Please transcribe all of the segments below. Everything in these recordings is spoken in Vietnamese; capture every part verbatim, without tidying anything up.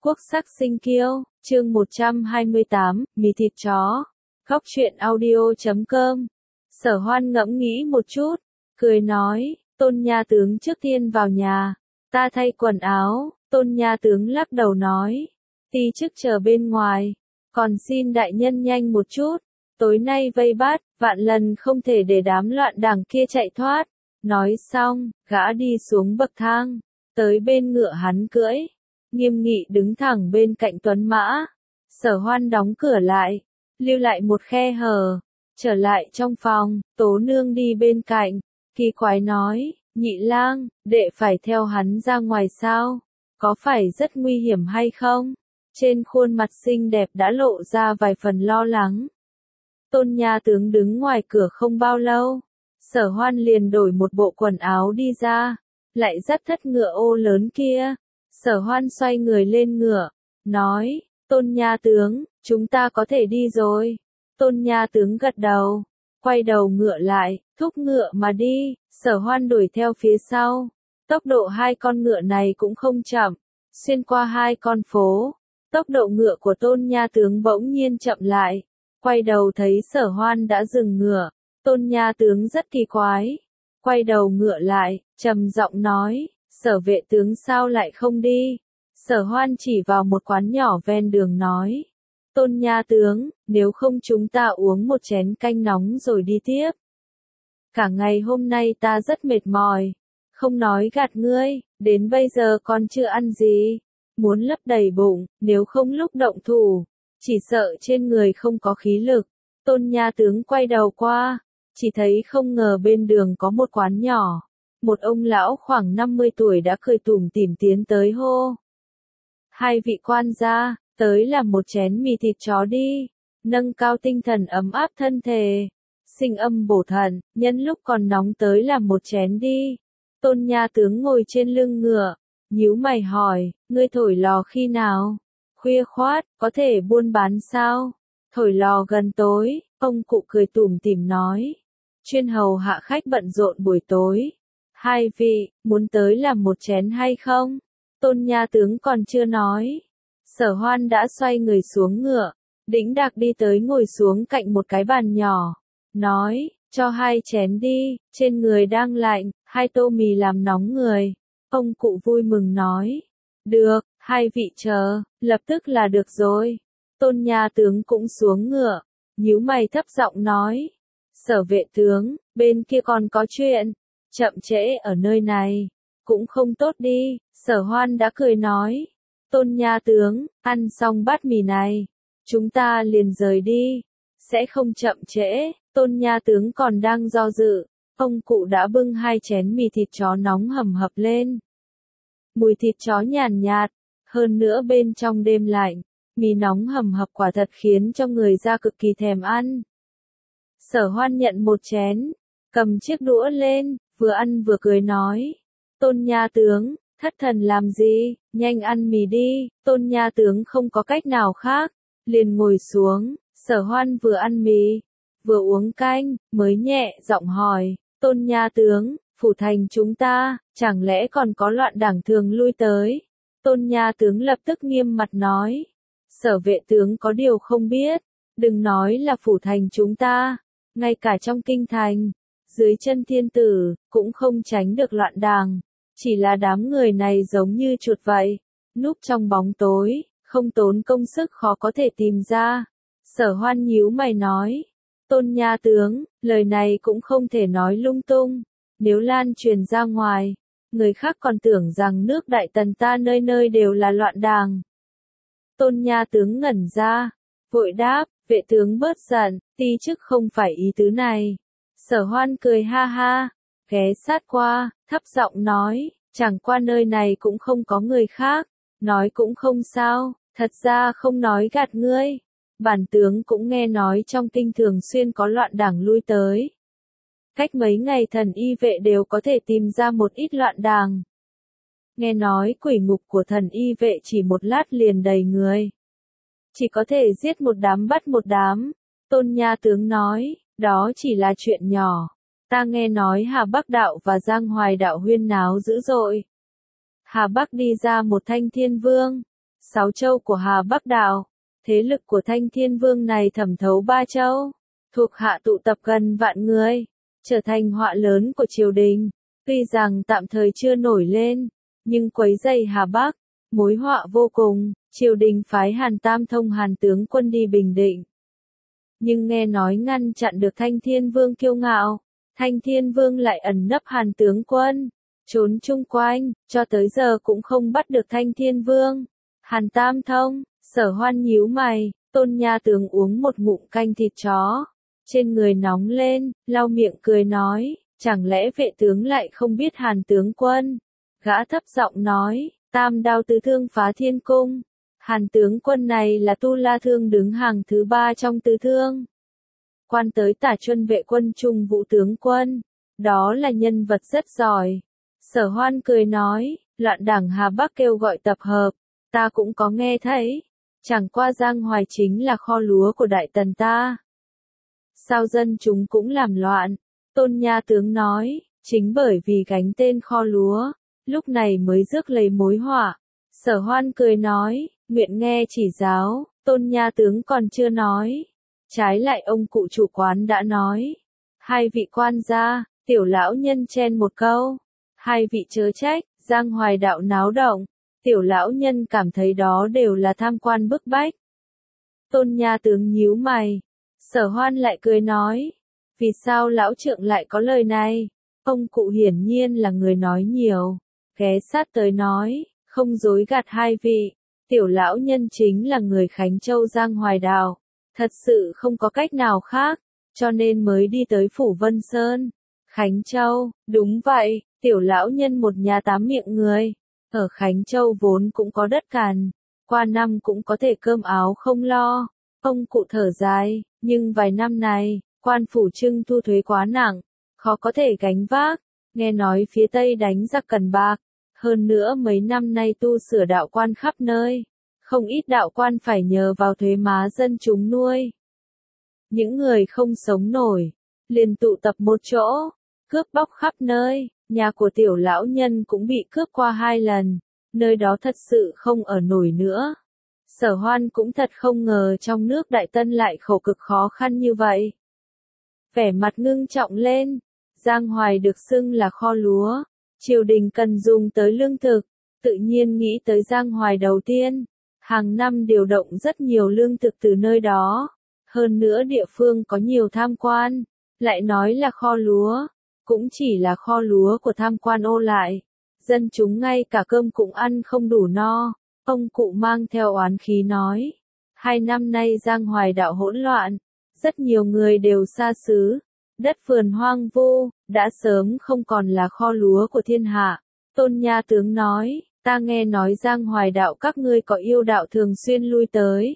Quốc sắc sinh kiêu, chương một trăm hai mươi tám, mì thịt chó. Góc truyện audio chấm com. Sở Hoan ngẫm nghĩ một chút, cười nói, Tôn nha tướng trước tiên vào nhà, ta thay quần áo. Tôn nha tướng lắc đầu nói, ti chức chờ bên ngoài, còn xin đại nhân nhanh một chút, tối nay vây bắt, vạn lần không thể để đám loạn đảng kia chạy thoát. Nói xong, gã đi xuống bậc thang, tới bên ngựa hắn cưỡi, nghiêm nghị đứng thẳng bên cạnh tuấn mã. Sở Hoan đóng cửa lại, lưu lại một khe hở, trở lại trong phòng, Tố Nương đi bên cạnh, kỳ quái nói, nhị lang, đệ phải theo hắn ra ngoài sao, có phải rất nguy hiểm hay không? Trên khuôn mặt xinh đẹp đã lộ ra vài phần lo lắng. Tôn nha tướng đứng ngoài cửa không bao lâu, Sở Hoan liền đổi một bộ quần áo đi ra, lại dắt thất ngựa ô lớn kia. Sở Hoan xoay người lên ngựa, nói, Tôn nha tướng, chúng ta có thể đi rồi. Tôn nha tướng gật đầu, quay đầu ngựa lại, thúc ngựa mà đi. Sở Hoan đuổi theo phía sau, tốc độ hai con ngựa này cũng không chậm, xuyên qua hai con phố, tốc độ ngựa của Tôn nha tướng bỗng nhiên chậm lại, quay đầu thấy Sở Hoan đã dừng ngựa. Tôn nha tướng rất kỳ quái, quay đầu ngựa lại, trầm giọng nói, Sở vệ tướng sao lại không đi? Sở Hoan chỉ vào một quán nhỏ ven đường nói, Tôn nha tướng, nếu không chúng ta uống một chén canh nóng rồi đi tiếp. Cả ngày hôm nay ta rất mệt mỏi, không nói gạt ngươi, đến bây giờ còn chưa ăn gì, muốn lấp đầy bụng, nếu không lúc động thủ, chỉ sợ trên người không có khí lực. Tôn nha tướng quay đầu qua, chỉ thấy không ngờ bên đường có một quán nhỏ, một ông lão khoảng năm mươi tuổi đã cười tủm tỉm tiến tới hô. Hai vị quan gia, tới làm một chén mì thịt chó đi, nâng cao tinh thần ấm áp thân thể, sinh âm bổ thận, nhân lúc còn nóng tới làm một chén đi. Tôn nha tướng ngồi trên lưng ngựa, nhíu mày hỏi, ngươi thổi lò khi nào? Khuya khoát, có thể buôn bán sao? Thổi lò gần tối, ông cụ cười tủm tỉm nói. Chuyên hầu hạ khách bận rộn buổi tối. Hai vị, muốn tới làm một chén hay không? Tôn nha tướng còn chưa nói. Sở Hoan đã xoay người xuống ngựa, đĩnh đạc đi tới ngồi xuống cạnh một cái bàn nhỏ. Nói, cho hai chén đi, trên người đang lạnh, hai tô mì làm nóng người. Ông cụ vui mừng nói. Được, hai vị chờ, lập tức là được rồi. Tôn nha tướng cũng xuống ngựa, nhíu mày thấp giọng nói. Sở vệ tướng, bên kia còn có chuyện, chậm trễ ở nơi này, cũng không tốt đi. Sở Hoan đã cười nói. Tôn nha tướng, ăn xong bát mì này, chúng ta liền rời đi, sẽ không chậm trễ. Tôn nha tướng còn đang do dự, ông cụ đã bưng hai chén mì thịt chó nóng hầm hập lên. Mùi thịt chó nhàn nhạt, hơn nữa bên trong đêm lạnh, mì nóng hầm hập quả thật khiến cho người ta cực kỳ thèm ăn. Sở Hoan nhận một chén, cầm chiếc đũa lên, vừa ăn vừa cười nói. Tôn nha tướng, thất thần làm gì, nhanh ăn mì đi. Tôn nha tướng không có cách nào khác, liền ngồi xuống. Sở Hoan vừa ăn mì, vừa uống canh, mới nhẹ giọng hỏi, Tôn nha tướng, phủ thành chúng ta, chẳng lẽ còn có loạn đảng thường lui tới? Tôn nha tướng lập tức nghiêm mặt nói, Sở vệ tướng có điều không biết, đừng nói là phủ thành chúng ta, ngay cả trong kinh thành, dưới chân thiên tử, cũng không tránh được loạn đảng, chỉ là đám người này giống như chuột vậy, núp trong bóng tối, không tốn công sức khó có thể tìm ra. Sở Hoan nhíu mày nói, Tôn nha tướng, lời này cũng không thể nói lung tung, nếu lan truyền ra ngoài, người khác còn tưởng rằng nước Đại Tần ta nơi nơi đều là loạn đảng. Tôn nha tướng ngẩn ra, vội đáp, vệ tướng bớt giận, ti chức không phải ý tứ này. Sở Hoan cười ha ha, ghé sát qua, thấp giọng nói, chẳng qua nơi này cũng không có người khác, nói cũng không sao, thật ra không nói gạt ngươi. Bản tướng cũng nghe nói trong kinh thường xuyên có loạn đảng lui tới. Cách mấy ngày thần y vệ đều có thể tìm ra một ít loạn đảng. Nghe nói quỷ ngục của thần y vệ chỉ một lát liền đầy người. Chỉ có thể giết một đám bắt một đám. Tôn nha tướng nói, đó chỉ là chuyện nhỏ. Ta nghe nói Hà Bắc đạo và Giang Hoài đạo huyên náo dữ dội. Hà Bắc đi ra một thanh thiên vương. sáu châu của Hà Bắc Đảo. Thế lực của Thanh Thiên Vương này thẩm thấu ba châu, thuộc hạ tụ tập gần vạn người, trở thành họa lớn của triều đình. Tuy rằng tạm thời chưa nổi lên, nhưng quấy rầy Hà Bắc, mối họa vô cùng. Triều đình phái Hàn Tam Thông Hàn tướng quân đi Bình Định, nhưng nghe nói ngăn chặn được Thanh Thiên Vương kiêu ngạo. Thanh Thiên Vương lại ẩn nấp Hàn tướng quân, trốn chung quanh, cho tới giờ cũng không bắt được Thanh Thiên Vương. Hàn Tam Thông, Sở Hoan nhíu mày, Tôn Nha tướng uống một ngụm canh thịt chó, trên người nóng lên, lau miệng cười nói, chẳng lẽ vệ tướng lại không biết Hàn tướng quân? Gã thấp giọng nói, tam đao tứ thương phá thiên cung. Hàn tướng quân này là Tu La Thương đứng hàng thứ ba trong tứ thương. Quan tới Tả Chuân vệ quân Trung Vũ tướng quân, đó là nhân vật rất giỏi. Sở Hoan cười nói, loạn đảng Hà Bắc kêu gọi tập hợp, ta cũng có nghe thấy. Chẳng qua Giang Hoài chính là kho lúa của Đại Tần ta. Sao dân chúng cũng làm loạn? Tôn Nha tướng nói, chính bởi vì gánh tên kho lúa, lúc này mới rước lấy mối họa. Sở Hoan cười nói, nguyện nghe chỉ giáo. Tôn Nha tướng còn chưa nói, trái lại ông cụ chủ quán đã nói. Hai vị quan gia, tiểu lão nhân chen một câu. Hai vị chớ trách, Giang Hoài đạo náo động. Tiểu lão nhân cảm thấy đó đều là tham quan bức bách. Tôn Nha tướng nhíu mày. Sở Hoan lại cười nói, vì sao lão trượng lại có lời này? Ông cụ hiển nhiên là người nói nhiều, ghé sát tới nói, không dối gạt hai vị, tiểu lão nhân chính là người Khánh Châu Giang Hoài đạo, thật sự không có cách nào khác, cho nên mới đi tới Phủ Vân Sơn. Khánh Châu, đúng vậy, tiểu lão nhân một nhà tám miệng người, ở Khánh Châu vốn cũng có đất cằn, qua năm cũng có thể cơm áo không lo. Ông cụ thở dài, nhưng vài năm này, quan phủ trưng thu thuế quá nặng, khó có thể gánh vác, nghe nói phía Tây đánh giặc cần bạc, hơn nữa mấy năm nay tu sửa đạo quan khắp nơi, không ít đạo quan phải nhờ vào thuế má dân chúng nuôi. Những người không sống nổi, liền tụ tập một chỗ, cướp bóc khắp nơi, nhà của tiểu lão nhân cũng bị cướp qua hai lần, nơi đó thật sự không ở nổi nữa. Sở Hoan cũng thật không ngờ trong nước Đại Tân lại khổ cực khó khăn như vậy. Vẻ mặt ngưng trọng lên, Giang Hoài được xưng là kho lúa, triều đình cần dùng tới lương thực, tự nhiên nghĩ tới Giang Hoài đầu tiên, hàng năm điều động rất nhiều lương thực từ nơi đó, hơn nữa địa phương có nhiều tham quan, lại nói là kho lúa, cũng chỉ là kho lúa của tham quan ô lại, dân chúng ngay cả cơm cũng ăn không đủ no. Ông cụ mang theo oán khí nói, hai năm nay Giang Hoài đạo hỗn loạn, rất nhiều người đều xa xứ, đất vườn hoang vu, đã sớm không còn là kho lúa của thiên hạ. Tôn Nha tướng nói, ta nghe nói Giang Hoài đạo các ngươi có yêu đạo thường xuyên lui tới,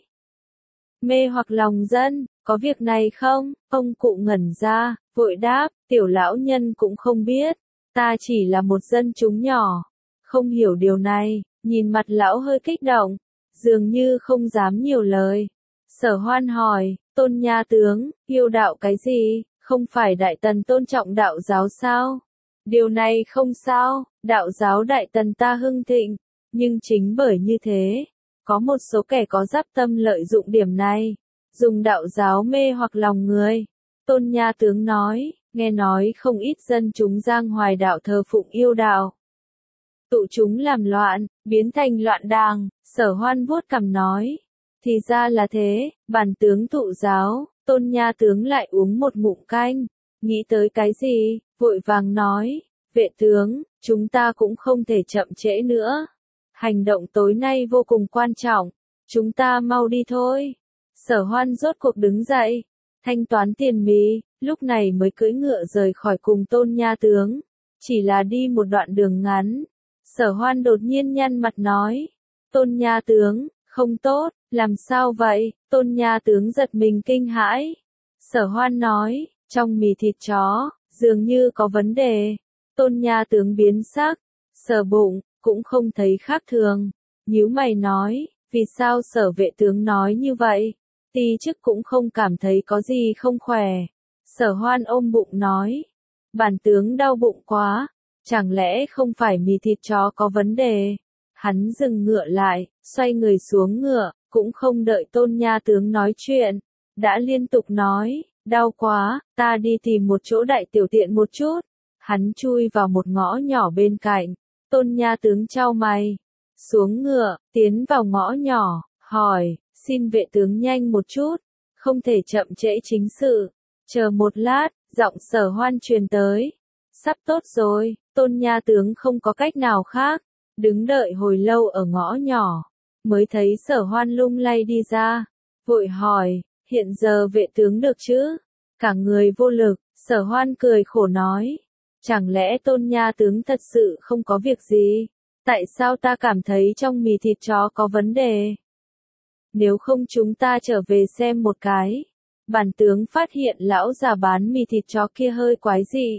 mê hoặc lòng dân, có việc này không? Ông cụ ngẩn ra, vội đáp, tiểu lão nhân cũng không biết, ta chỉ là một dân chúng nhỏ, không hiểu điều này. Nhìn mặt lão hơi kích động, dường như không dám nhiều lời. Sở Hoan hỏi, Tôn Nha tướng, yêu đạo cái gì, không phải Đại Tần tôn trọng đạo giáo sao? Điều này không sao, đạo giáo Đại Tần ta hưng thịnh, nhưng chính bởi như thế, có một số kẻ có giáp tâm lợi dụng điểm này, dùng đạo giáo mê hoặc lòng người. Tôn Nha tướng nói, nghe nói không ít dân chúng Giang Hoài đạo thờ phụng yêu đạo. Tụ chúng làm loạn, biến thành loạn đàng. Sở Hoan vuốt cằm nói, thì ra là thế, bản tướng thụ giáo. Tôn Nha tướng lại uống một ngụm canh, nghĩ tới cái gì, vội vàng nói, vệ tướng, chúng ta cũng không thể chậm trễ nữa. Hành động tối nay vô cùng quan trọng, chúng ta mau đi thôi. Sở Hoan rốt cuộc đứng dậy, thanh toán tiền mì, lúc này mới cưỡi ngựa rời khỏi cùng Tôn Nha tướng, chỉ là đi một đoạn đường ngắn. Sở Hoan đột nhiên nhăn mặt nói, Tôn Nha tướng, không tốt, làm sao vậy? Tôn Nha tướng giật mình kinh hãi. Sở Hoan nói, trong mì thịt chó, dường như có vấn đề. Tôn Nha tướng biến sắc, sờ bụng, cũng không thấy khác thường. Nhíu mày nói, vì sao Sở vệ tướng nói như vậy? Ti chức cũng không cảm thấy có gì không khỏe. Sở Hoan ôm bụng nói, bản tướng đau bụng quá. Chẳng lẽ không phải mì thịt chó có vấn đề? Hắn dừng ngựa lại, xoay người xuống ngựa, cũng không đợi Tôn Nha tướng nói chuyện, đã liên tục nói, đau quá, ta đi tìm một chỗ đại tiểu tiện một chút. Hắn chui vào một ngõ nhỏ bên cạnh, Tôn Nha tướng chau mày, xuống ngựa, tiến vào ngõ nhỏ, hỏi, xin vệ tướng nhanh một chút, không thể chậm trễ chính sự. Chờ một lát, giọng Sở Hoan truyền tới. Sắp tốt rồi, Tôn Nha tướng không có cách nào khác, đứng đợi hồi lâu ở ngõ nhỏ, mới thấy Sở Hoan lung lay đi ra, vội hỏi, hiện giờ vệ tướng được chứ? Cả người vô lực, Sở Hoan cười khổ nói, chẳng lẽ Tôn Nha tướng thật sự không có việc gì? Tại sao ta cảm thấy trong mì thịt chó có vấn đề? Nếu không chúng ta trở về xem một cái. Bản tướng phát hiện lão già bán mì thịt chó kia hơi quái dị.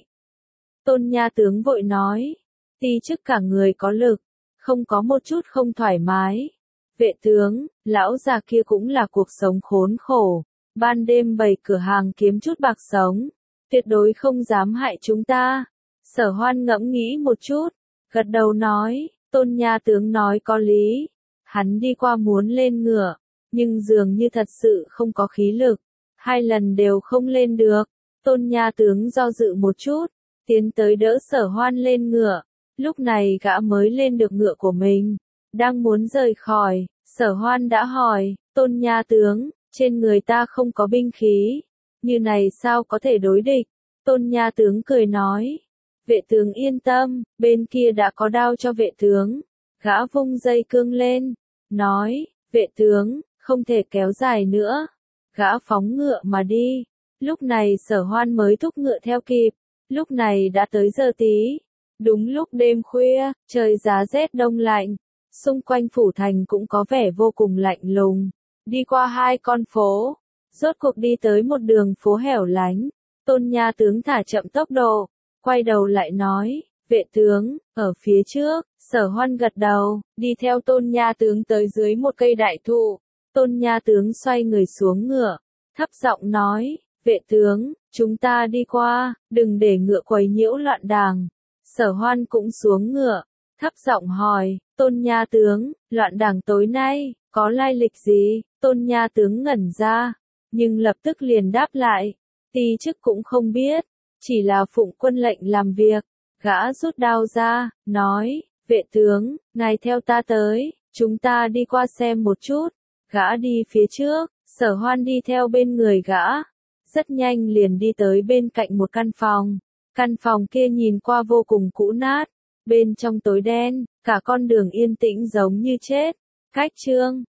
Tôn Nha tướng vội nói, ti chức cả người có lực, không có một chút không thoải mái. Vệ tướng, lão già kia cũng là cuộc sống khốn khổ, ban đêm bày cửa hàng kiếm chút bạc sống, tuyệt đối không dám hại chúng ta. Sở Hoan ngẫm nghĩ một chút, gật đầu nói, Tôn Nha tướng nói có lý. Hắn đi qua muốn lên ngựa, nhưng dường như thật sự không có khí lực, hai lần đều không lên được. Tôn Nha tướng do dự một chút, tiến tới đỡ Sở Hoan lên ngựa, lúc này gã mới lên được ngựa của mình, đang muốn rời khỏi, Sở Hoan đã hỏi, Tôn Nha tướng, trên người ta không có binh khí, như này sao có thể đối địch? Tôn Nha tướng cười nói, vệ tướng yên tâm, bên kia đã có đao cho vệ tướng. Gã vung dây cương lên, nói, vệ tướng, không thể kéo dài nữa. Gã phóng ngựa mà đi. Lúc này Sở Hoan mới thúc ngựa theo kịp. Lúc này đã tới giờ tí. Đúng lúc đêm khuya, trời giá rét đông lạnh. Xung quanh phủ thành cũng có vẻ vô cùng lạnh lùng. Đi qua hai con phố, rốt cuộc đi tới một đường phố hẻo lánh. Tôn Nha tướng thả chậm tốc độ, quay đầu lại nói, vệ tướng, ở phía trước. Sở Hoan gật đầu, đi theo Tôn Nha tướng tới dưới một cây đại thụ. Tôn Nha tướng xoay người xuống ngựa, thấp giọng nói, vệ tướng, chúng ta đi qua, đừng để ngựa quấy nhiễu loạn đàng. Sở Hoan cũng xuống ngựa, thấp giọng hỏi, Tôn Nha tướng, loạn đàng tối nay, có lai lịch gì? Tôn Nha tướng ngẩn ra, nhưng lập tức liền đáp lại, ti chức cũng không biết, chỉ là phụng quân lệnh làm việc. Gã rút đao ra, nói, vệ tướng, ngài theo ta tới, chúng ta đi qua xem một chút. Gã đi phía trước, Sở Hoan đi theo bên người gã. Rất nhanh liền đi tới bên cạnh một căn phòng. Căn phòng kia nhìn qua vô cùng cũ nát. Bên trong tối đen, cả con đường yên tĩnh giống như chết. Cách chương